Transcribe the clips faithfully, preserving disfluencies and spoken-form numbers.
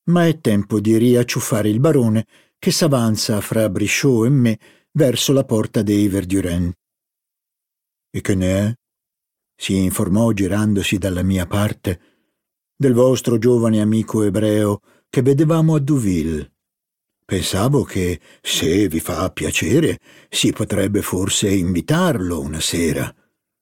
Ma è tempo di riacciuffare il barone che s'avanza fra Brichot e me verso la porta dei Verdurin. E che ne è? Si informò girandosi dalla mia parte. Del vostro giovane amico ebreo che vedevamo a Deauville. Pensavo che, se vi fa piacere, si potrebbe forse invitarlo una sera.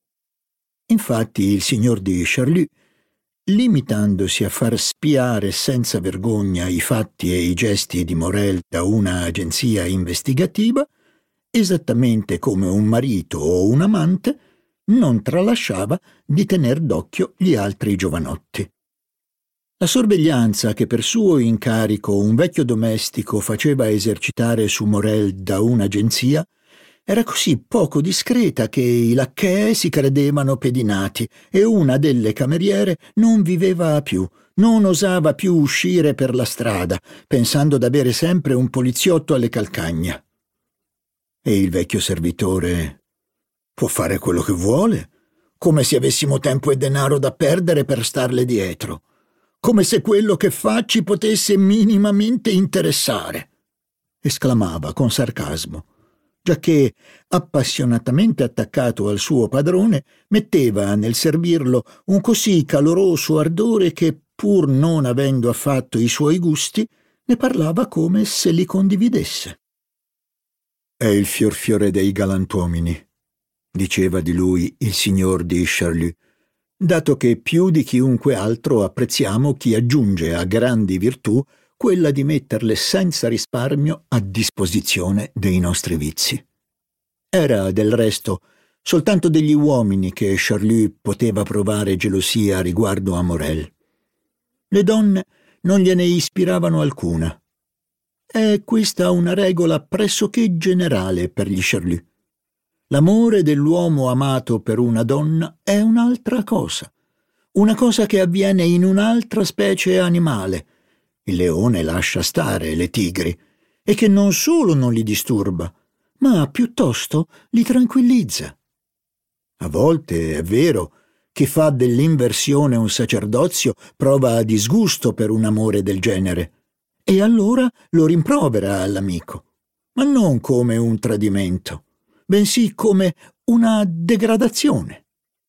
Infatti il signor di Charlus, limitandosi a far spiare senza vergogna i fatti e i gesti di Morel da una agenzia investigativa, esattamente come un marito o un amante, non tralasciava di tener d'occhio gli altri giovanotti. La sorveglianza che per suo incarico un vecchio domestico faceva esercitare su Morel da un'agenzia era così poco discreta che i lacchè si credevano pedinati e una delle cameriere non viveva più, non osava più uscire per la strada, pensando d'avere sempre un poliziotto alle calcagna. E il vecchio servitore può fare quello che vuole, come se avessimo tempo e denaro da perdere per starle dietro, come se quello che fa ci potesse minimamente interessare, esclamava con sarcasmo, giacché, appassionatamente attaccato al suo padrone, metteva nel servirlo un così caloroso ardore che, pur non avendo affatto i suoi gusti, ne parlava come se li condividesse. «È il fior fiore dei galantuomini», diceva di lui il signor di Charlus, dato che più di chiunque altro apprezziamo chi aggiunge a grandi virtù quella di metterle senza risparmio a disposizione dei nostri vizi. Era, del resto, soltanto degli uomini che Charlus poteva provare gelosia riguardo a Morel. Le donne non gliene ispiravano alcuna. È questa una regola pressoché generale per gli Charlus. L'amore dell'uomo amato per una donna è un'altra cosa, una cosa che avviene in un'altra specie animale. Il leone lascia stare le tigri, e che non solo non li disturba, ma piuttosto li tranquillizza. A volte, è vero, chi fa dell'inversione un sacerdozio prova disgusto per un amore del genere, e allora lo rimprovera all'amico, ma non come un tradimento, bensì come una degradazione.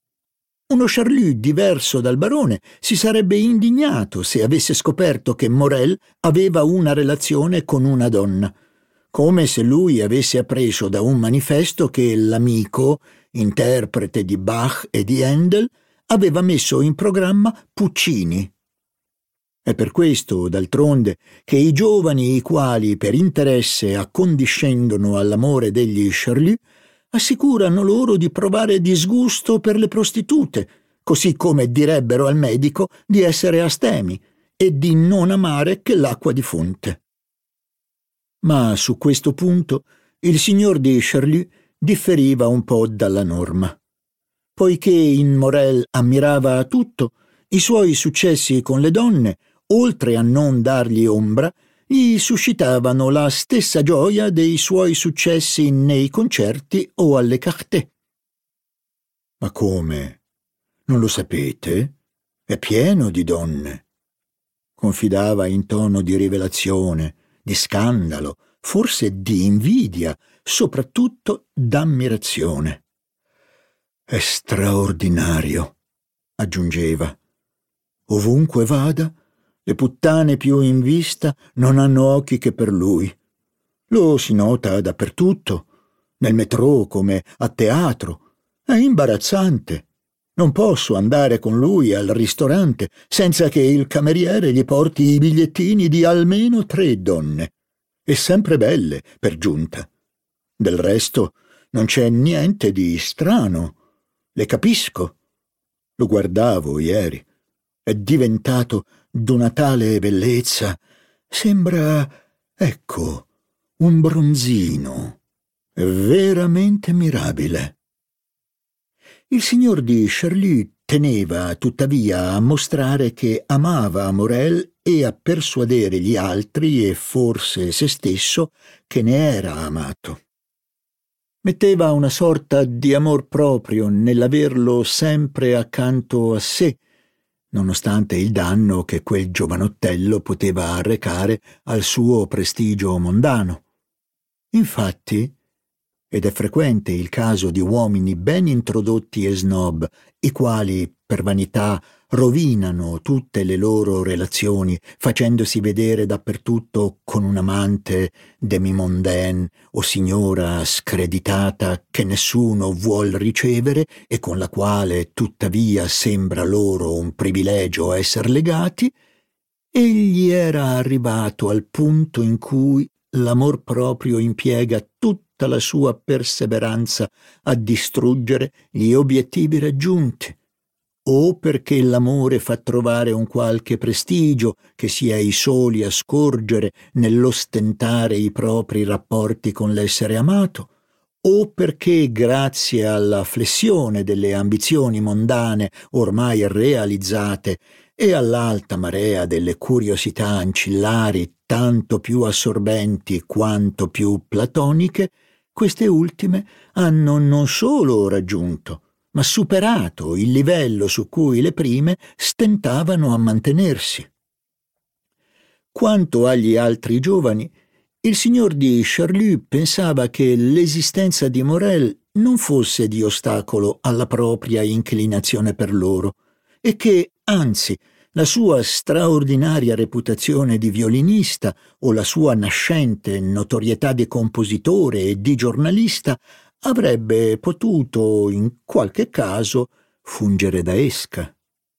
Uno Charlus diverso dal barone si sarebbe indignato se avesse scoperto che Morel aveva una relazione con una donna, come se lui avesse appreso da un manifesto che l'amico, interprete di Bach e di Handel, aveva messo in programma Puccini. È per questo, d'altronde, che i giovani i quali per interesse accondiscendono all'amore degli Charlus assicurano loro di provare disgusto per le prostitute, così come direbbero al medico di essere astemi e di non amare che l'acqua di fonte. Ma su questo punto il signor di Charlus differiva un po' dalla norma. Poiché in Morel ammirava tutto, i suoi successi con le donne, oltre a non dargli ombra, gli suscitavano la stessa gioia dei suoi successi nei concerti o alle carte. «Ma come? Non lo sapete? È pieno di donne», confidava in tono di rivelazione, di scandalo, forse di invidia, soprattutto d'ammirazione. «È straordinario», aggiungeva. «Ovunque vada, le puttane più in vista non hanno occhi che per lui. Lo si nota dappertutto, nel metrò come a teatro. È imbarazzante. Non posso andare con lui al ristorante senza che il cameriere gli porti i bigliettini di almeno tre donne, e sempre belle, per giunta. Del resto non c'è niente di strano. Le capisco. Lo guardavo ieri. È diventato d'una tale bellezza. Sembra, ecco, un bronzino. È veramente mirabile». Il signor di Charlus teneva tuttavia a mostrare che amava Morel e a persuadere gli altri e forse se stesso che ne era amato. Metteva una sorta di amor proprio nell'averlo sempre accanto a sé, nonostante il danno che quel giovanottello poteva arrecare al suo prestigio mondano. Infatti, ed è frequente il caso di uomini ben introdotti e snob, i quali, per vanità, rovinano tutte le loro relazioni, facendosi vedere dappertutto con un'amante demi-mondaine o signora screditata che nessuno vuol ricevere e con la quale tuttavia sembra loro un privilegio esser legati, egli era arrivato al punto in cui l'amor proprio impiega tutta la sua perseveranza a distruggere gli obiettivi raggiunti, o perché l'amore fa trovare un qualche prestigio che si è i soli a scorgere nell'ostentare i propri rapporti con l'essere amato, o perché grazie alla flessione delle ambizioni mondane ormai realizzate e all'alta marea delle curiosità ancillari tanto più assorbenti quanto più platoniche, queste ultime hanno non solo raggiunto, ma superato il livello su cui le prime stentavano a mantenersi. Quanto agli altri giovani, il signor di Charlus pensava che l'esistenza di Morel non fosse di ostacolo alla propria inclinazione per loro e che, anzi, la sua straordinaria reputazione di violinista o la sua nascente notorietà di compositore e di giornalista avrebbe potuto, in qualche caso, fungere da esca.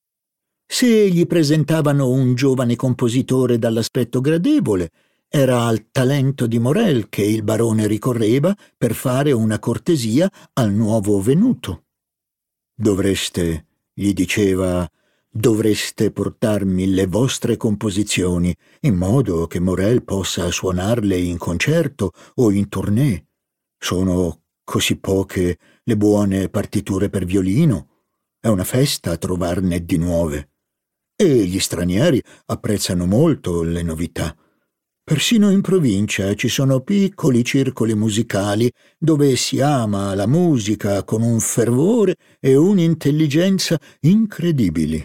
Se gli presentavano un giovane compositore dall'aspetto gradevole, era al talento di Morel che il barone ricorreva per fare una cortesia al nuovo venuto. Dovreste, gli diceva, dovreste portarmi le vostre composizioni in modo che Morel possa suonarle in concerto o in tournée. Sono così poche le buone partiture per violino. È una festa trovarne di nuove. E gli stranieri apprezzano molto le novità. Persino in provincia ci sono piccoli circoli musicali dove si ama la musica con un fervore e un'intelligenza incredibili.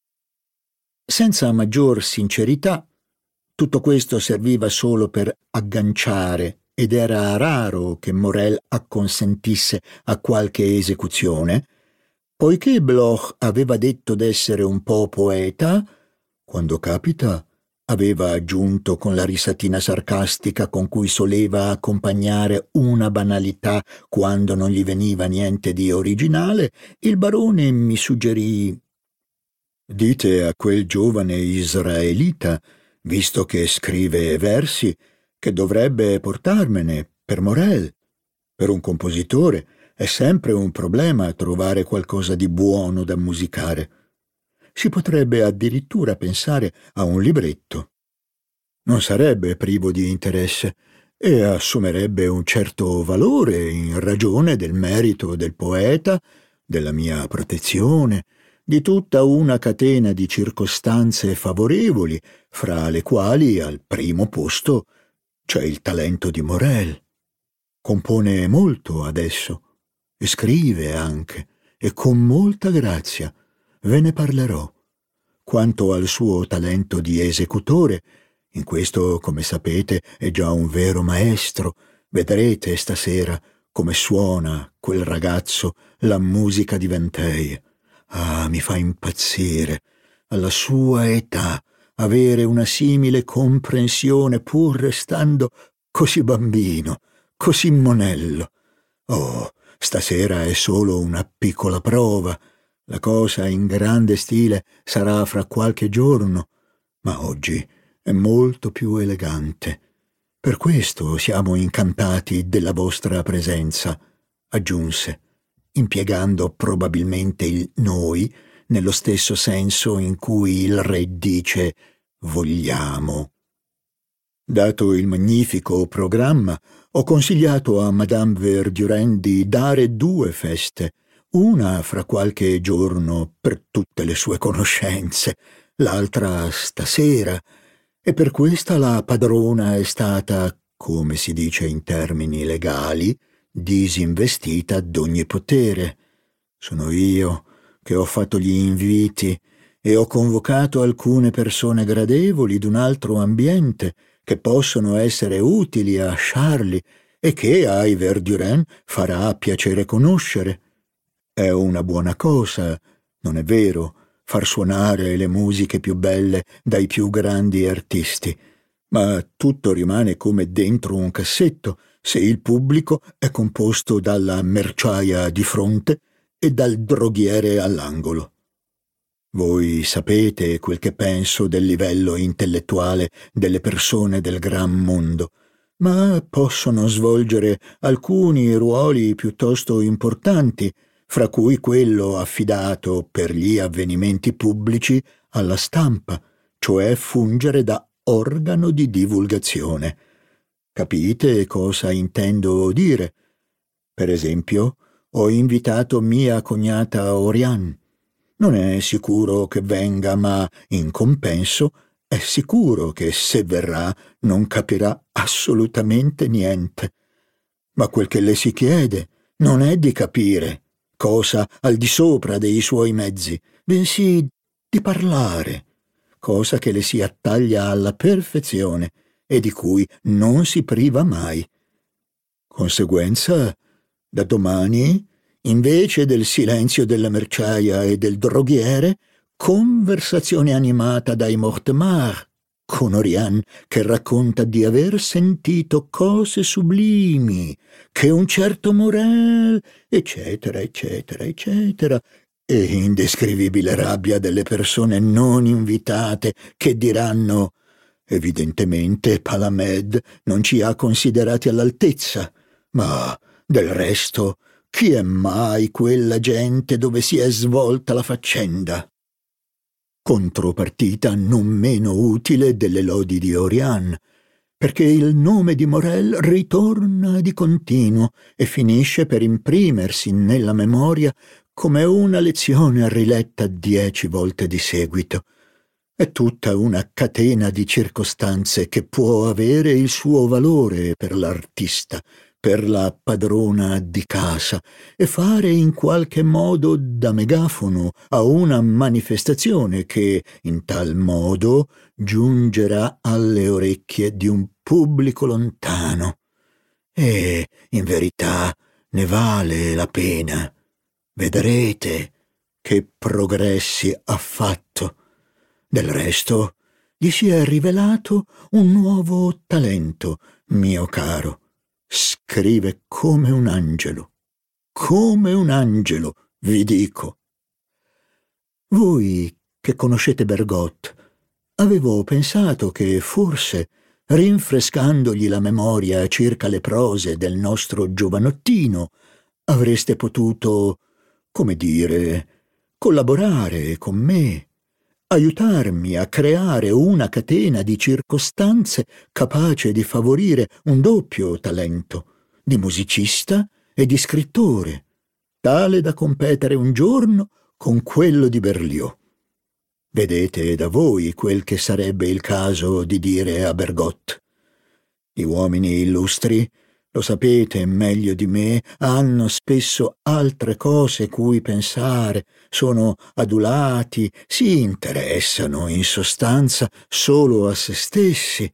Senza maggior sincerità, tutto questo serviva solo per agganciare, ed era raro che Morel acconsentisse a qualche esecuzione, poiché Bloch aveva detto d'essere un po' poeta, quando capita, aveva aggiunto con la risatina sarcastica con cui soleva accompagnare una banalità quando non gli veniva niente di originale, il barone mi suggerì: «Dite a quel giovane israelita, visto che scrive versi, che dovrebbe portarmene per Morel. Per un compositore è sempre un problema trovare qualcosa di buono da musicare. Si potrebbe addirittura pensare a un libretto. Non sarebbe privo di interesse e assumerebbe un certo valore in ragione del merito del poeta, della mia protezione, di tutta una catena di circostanze favorevoli, fra le quali al primo posto c'è il talento di Morel. Compone molto adesso e scrive anche, e con molta grazia. Ve ne parlerò. Quanto al suo talento di esecutore, in questo, come sapete, è già un vero maestro. Vedrete stasera come suona quel ragazzo la musica di Vinteuil. Ah, mi fa impazzire, alla sua età, avere una simile comprensione pur restando così bambino, così monello. Oh, stasera è solo una piccola prova. La cosa in grande stile sarà fra qualche giorno, ma oggi è molto più elegante. Per questo siamo incantati della vostra presenza», aggiunse, impiegando probabilmente il «noi» nello stesso senso in cui il re dice «vogliamo». Dato il magnifico programma, ho consigliato a Madame Verdurin di dare due feste, una fra qualche giorno per tutte le sue conoscenze, l'altra stasera, e per questa la padrona è stata, come si dice in termini legali, disinvestita d'ogni potere. Sono io che ho fatto gli inviti e ho convocato alcune persone gradevoli d'un altro ambiente che possono essere utili a Charlie e che ai Verdurin farà piacere conoscere. È una buona cosa, non è vero, far suonare le musiche più belle dai più grandi artisti, ma tutto rimane come dentro un cassetto se il pubblico è composto dalla merciaia di fronte e dal droghiere all'angolo. Voi sapete quel che penso del livello intellettuale delle persone del gran mondo, ma possono svolgere alcuni ruoli piuttosto importanti, fra cui quello affidato per gli avvenimenti pubblici alla stampa, cioè fungere da organo di divulgazione. Capite cosa intendo dire? Per esempio, ho invitato mia cognata Oriane. Non è sicuro che venga, ma in compenso è sicuro che se verrà non capirà assolutamente niente. Ma quel che le si chiede non è di capire, cosa al di sopra dei suoi mezzi, bensì di parlare, cosa che le si attaglia alla perfezione e di cui non si priva mai. Conseguenza, da domani, invece del silenzio della merciaia e del droghiere, conversazione animata dai Mortemart, con Oriane che racconta di aver sentito cose sublimi, che un certo Morel, eccetera, eccetera, eccetera, e indescrivibile rabbia delle persone non invitate che diranno «Evidentemente Palamède non ci ha considerati all'altezza, ma del resto chi è mai quella gente dove si è svolta la faccenda?» Contropartita non meno utile delle lodi di Oriane, perché il nome di Morel ritorna di continuo e finisce per imprimersi nella memoria come una lezione riletta dieci volte di seguito. È tutta una catena di circostanze che può avere il suo valore per l'artista, per la padrona di casa, e fare in qualche modo da megafono a una manifestazione che, in tal modo, giungerà alle orecchie di un pubblico lontano. E, in verità, ne vale la pena. Vedrete che progressi ha fatto. Del resto, gli si è rivelato un nuovo talento, mio caro. Scrive come un angelo, come un angelo, vi dico. Voi che conoscete Bergotte, avevo pensato che forse, rinfrescandogli la memoria circa le prose del nostro giovanottino, avreste potuto, come dire, collaborare con me, aiutarmi a creare una catena di circostanze capace di favorire un doppio talento, di musicista e di scrittore, tale da competere un giorno con quello di Berlioz. Vedete da voi quel che sarebbe il caso di dire a Bergotte. Gli uomini illustri, lo sapete meglio di me, hanno spesso altre cose cui pensare, sono adulati, si interessano in sostanza solo a se stessi.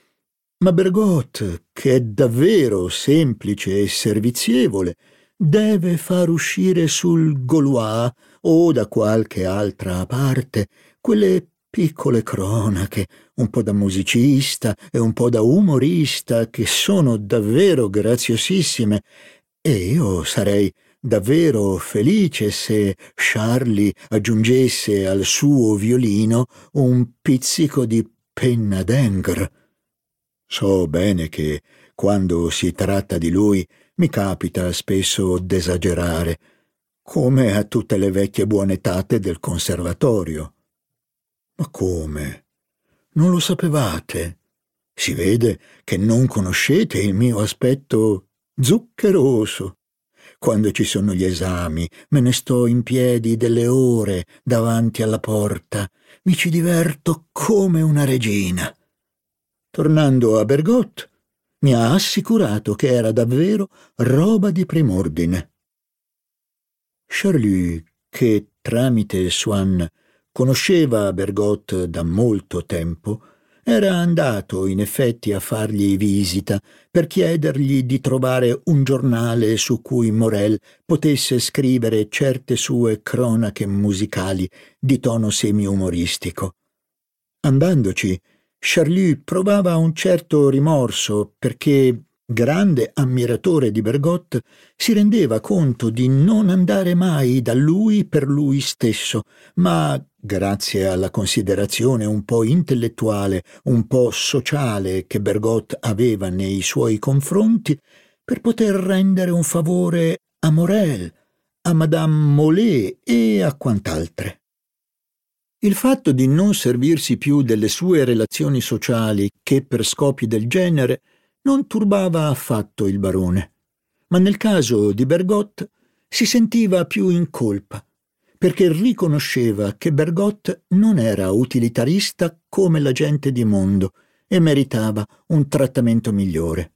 Ma Bergotte, che è davvero semplice e servizievole, deve far uscire sul Gaulois o da qualche altra parte quelle piccole cronache, un po' da musicista e un po' da umorista, che sono davvero graziosissime, e io sarei davvero felice se Charlie aggiungesse al suo violino un pizzico di penna d'Ingres. So bene che, quando si tratta di lui, mi capita spesso d'esagerare, come a tutte le vecchie buone tate del conservatorio. Ma come? Non lo sapevate? Si vede che non conoscete il mio aspetto zuccheroso. Quando ci sono gli esami, me ne sto in piedi delle ore davanti alla porta. Mi ci diverto come una regina. Tornando a Bergotte, mi ha assicurato che era davvero roba di prim'ordine. Charlie, che tramite Swann Conosceva Bergotte da molto tempo. Era andato in effetti a fargli visita per chiedergli di trovare un giornale su cui Morel potesse scrivere certe sue cronache musicali di tono semi-umoristico. Andandoci, Charlieu provava un certo rimorso perché, grande ammiratore di Bergotte, si rendeva conto di non andare mai da lui per lui stesso, ma grazie alla considerazione un po' intellettuale, un po' sociale che Bergotte aveva nei suoi confronti, per poter rendere un favore a Morel, a Madame Molé e a quant'altre. Il fatto di non servirsi più delle sue relazioni sociali che per scopi del genere non turbava affatto il barone, ma nel caso di Bergotte si sentiva più in colpa, perché riconosceva che Bergotte non era utilitarista come la gente di mondo e meritava un trattamento migliore.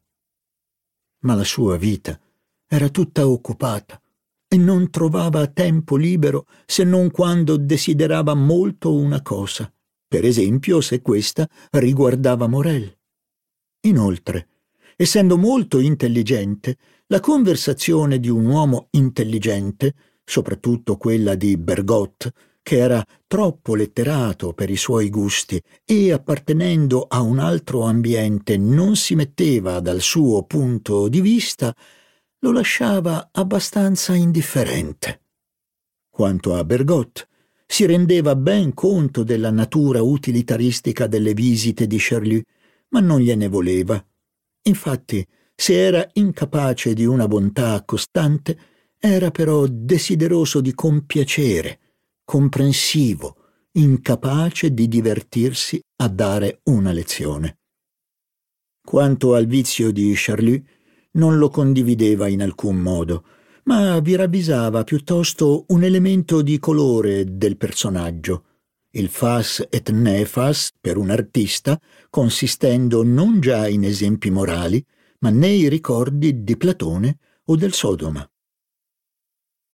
Ma la sua vita era tutta occupata e non trovava tempo libero se non quando desiderava molto una cosa, per esempio se questa riguardava Morel. Inoltre, essendo molto intelligente, la conversazione di un uomo intelligente, soprattutto quella di Bergotte, che era troppo letterato per i suoi gusti e appartenendo a un altro ambiente non si metteva dal suo punto di vista, lo lasciava abbastanza indifferente. Quanto a Bergotte, si rendeva ben conto della natura utilitaristica delle visite di Charlieu, ma non gliene voleva. Infatti, se era incapace di una bontà costante, era però desideroso di compiacere, comprensivo, incapace di divertirsi a dare una lezione. Quanto al vizio di Charlieu, non lo condivideva in alcun modo, ma vi ravvisava piuttosto un elemento di colore del personaggio, il fas et nefas per un artista, consistendo non già in esempi morali, ma nei ricordi di Platone o del Sodoma.